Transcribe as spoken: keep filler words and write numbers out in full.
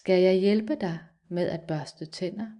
Skal jeg hjælpe dig med at børste tænder?